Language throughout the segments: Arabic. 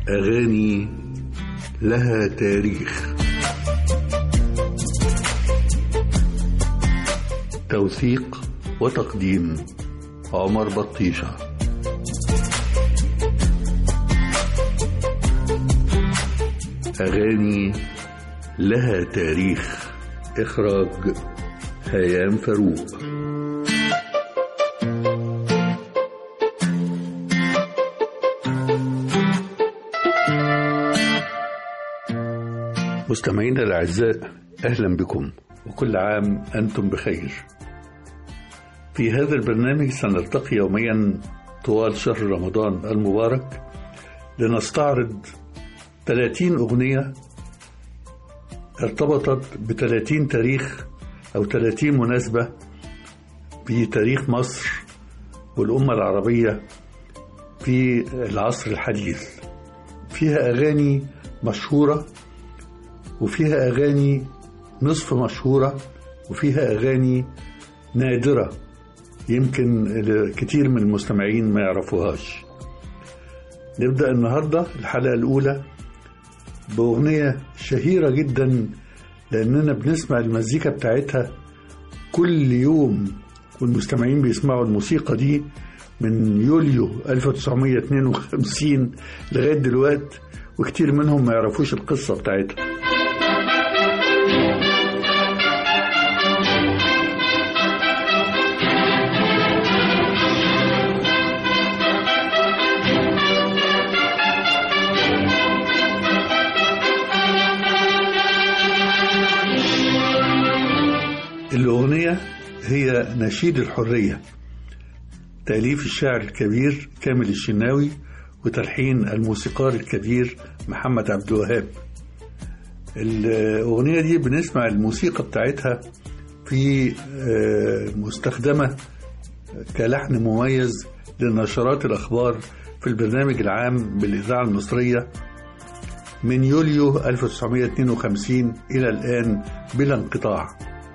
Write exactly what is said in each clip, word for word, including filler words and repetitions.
أغاني لها تاريخ. توثيق وتقديم عمر بطيشة. أغاني لها تاريخ. إخراج هيام فاروق. مستمعينا الأعزاء، أهلا بكم وكل عام أنتم بخير. في هذا البرنامج سنلتقي يوميا طوال شهر رمضان المبارك لنستعرض ثلاثين أغنية ارتبطت بثلاثين تاريخ أو ثلاثين مناسبة في تاريخ مصر والأمة العربية في العصر الحديث. فيها أغاني مشهورة وفيها أغاني نصف مشهورة وفيها أغاني نادرة يمكن كتير من المستمعين ما يعرفوهاش. نبدأ النهاردة الحلقة الأولى بأغنية شهيرة جدا لأننا بنسمع المزيكا بتاعتها كل يوم، والمستمعين بيسمعوا الموسيقى دي من يوليو ألف وتسعمية واثنين وخمسين لغاية دلوقتي، وكتير منهم ما يعرفوش القصة بتاعتها. الأغنية هي نشيد الحرية، تأليف الشاعر الكبير كامل الشناوي وتلحين الموسيقار الكبير محمد عبد الوهاب. الأغنية دي بنسمع الموسيقى بتاعتها في مستخدمة كلحن مميز لنشرات الأخبار في البرنامج العام بالإذاعة المصرية من يوليو ألف وتسعمية واثنين وخمسين إلى الآن بلا انقطاع.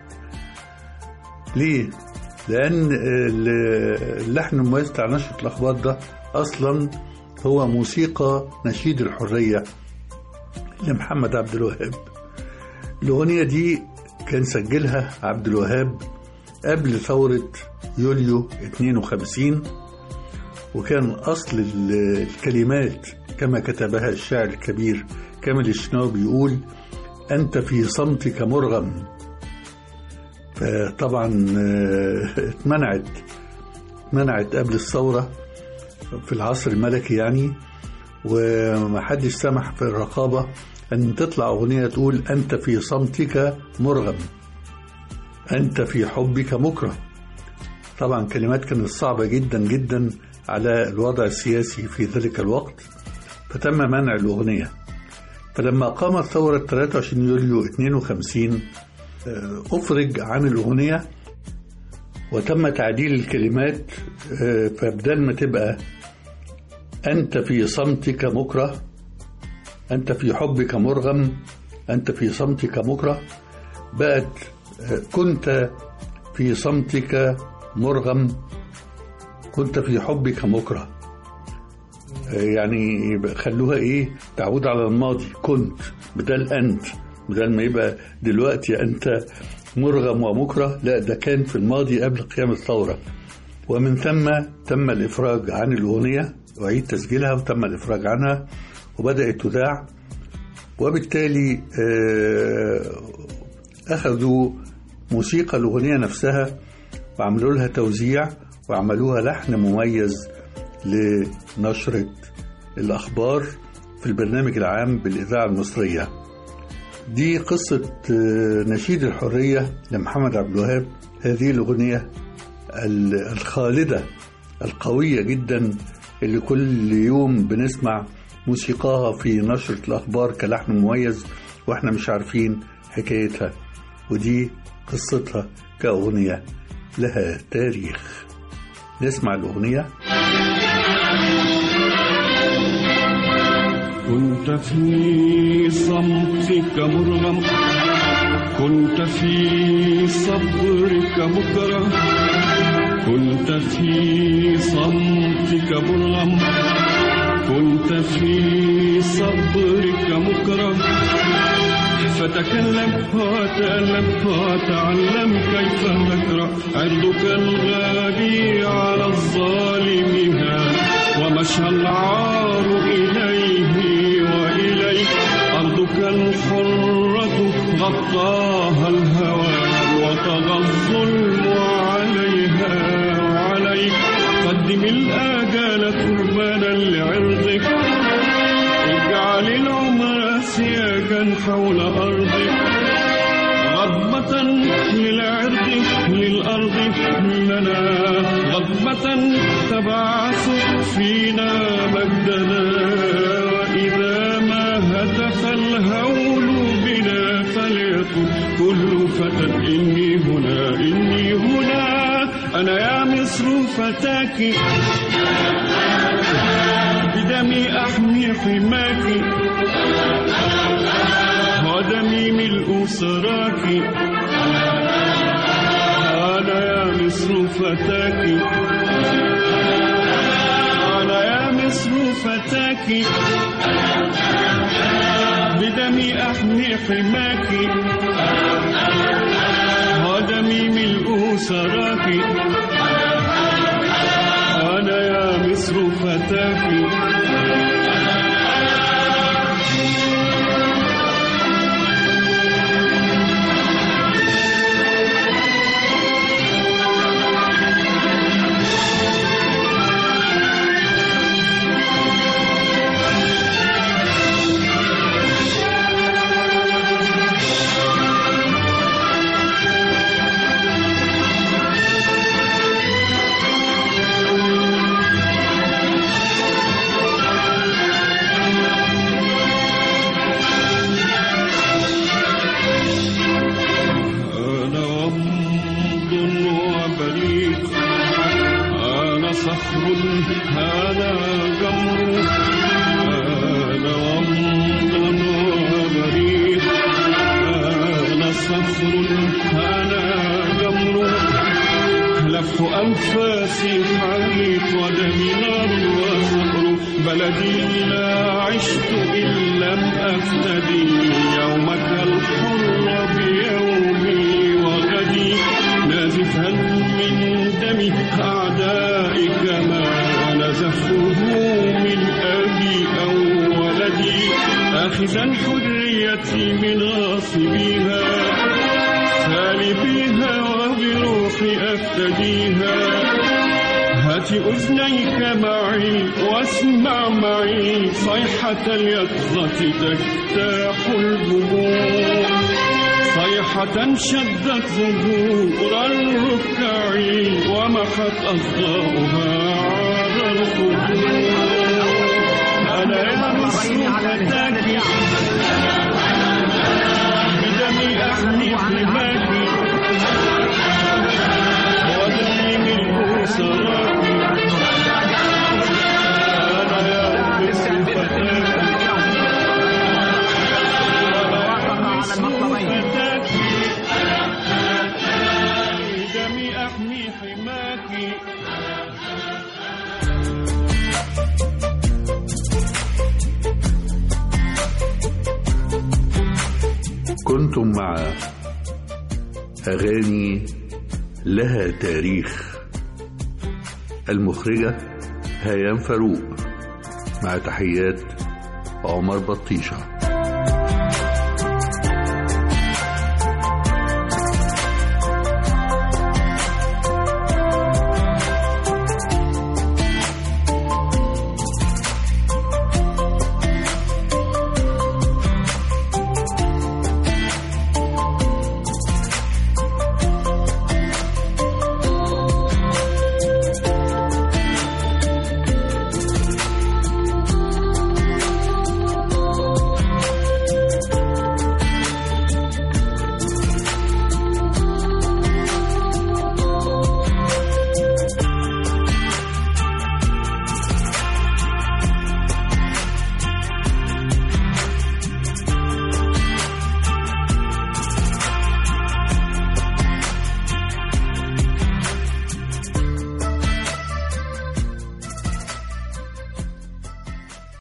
ليه؟ لأن اللحن المميز بتاع نشرة الأخبار ده أصلا هو موسيقى نشيد الحرية لمحمد عبد الوهاب. الأغنية دي كان سجلها عبد الوهاب قبل ثورة يوليو اثنين وخمسين، وكان أصل الكلمات كما كتبها الشاعر الكبير كامل الشناوي بيقول: أنت في صمتك مرغم. فطبعا اتمنعت اتمنعت قبل الثورة في العصر الملكي يعني، ومحدش سمح في الرقابة أن تطلع أغنية تقول أنت في صمتك مرغم، أنت في حبك مكره. طبعا كلمات كانت صعبة جدا جدا على الوضع السياسي في ذلك الوقت، فتم منع الأغنية. فلما قامت ثورة ثلاثة وعشرين يوليو اثنين وخمسين أفرج عن الأغنية وتم تعديل الكلمات، فبدل ما تبقى أنت في صمتك مكره، أنت في حبك مرغم، أنت في صمتك مكره، بقت كنت في صمتك مرغم، كنت في حبك مكره. يعني خلوها إيه، تعود على الماضي، كنت بدل أنت، بدل ما يبقى دلوقتي أنت مرغم ومكره، لا ده كان في الماضي قبل قيام الثورة. ومن ثم تم الإفراج عن الأغنية وعيد تسجيلها وتم الإفراج عنها وبدأت تذاع، وبالتالي أخذوا موسيقى الأغنية نفسها وعملوا لها توزيع وعملوها لحن مميز لنشرة الأخبار في البرنامج العام بالإذاعة المصرية. دي قصة نشيد الحرية لمحمد عبد الوهاب، هذه الأغنية الخالدة القوية جدا اللي كل يوم بنسمع موسيقاها في نشرة الأخبار كلحن مميز وإحنا مش عارفين حكايتها، ودي قصتها كأغنية لها تاريخ. نسمع الأغنية. كنت في صمتك مرغم، كنت في صبرك مكره، كنت في صمتك مرغم، كنت كنت في صبرك مكرم فتكلم وتألم وتعلم كيف تكره عرضك الغالي على الظالم هان ومشى العار إليه وإليك أرضك الحرة غطاها الهوى وطغى الظلم عليها وعليك قدم الآجال قربانا لعرضك اجعل العمر سياجا حول أرضك غضبة للعرض للأرض لنا غضبة تبعث فينا مجدنا وإذا ما هتف الهول بنا فليقل كل فتى إني هنا إني هنا أنا يا مصر فتاك بدمي أحمي حماك ودمي ملء سراك أنا يا مصر فتاك أنا يا مصر فتاك بدمي أحمي حماك ودمي ملء سراك أنا يا مصر فتاك أنفاسي حريق ودمي نار وصخر بلدي لا عشت إن لم أفتدي يومك الحر بيومي وغدي نازفا من دم أعدائك ما نزفته من أبي أو ولدي آخذا حريتي من غاصبيها سالبيها وبروحي أفتديها هات أذنيك معي واسمع معي صيحة اليقظة تجتاح الجموع صيحة شدت ظهور الركع ومحت أصداؤها على الخدود أنا يا مصر فتاك بدمي أحمي حماك ودمي ملء سراك أنا يا مصر فتاك بدمي أحمي حماك. كنتم مع أغاني لها تاريخ، المخرجة هيام فاروق، مع تحيات عمر بطيشة.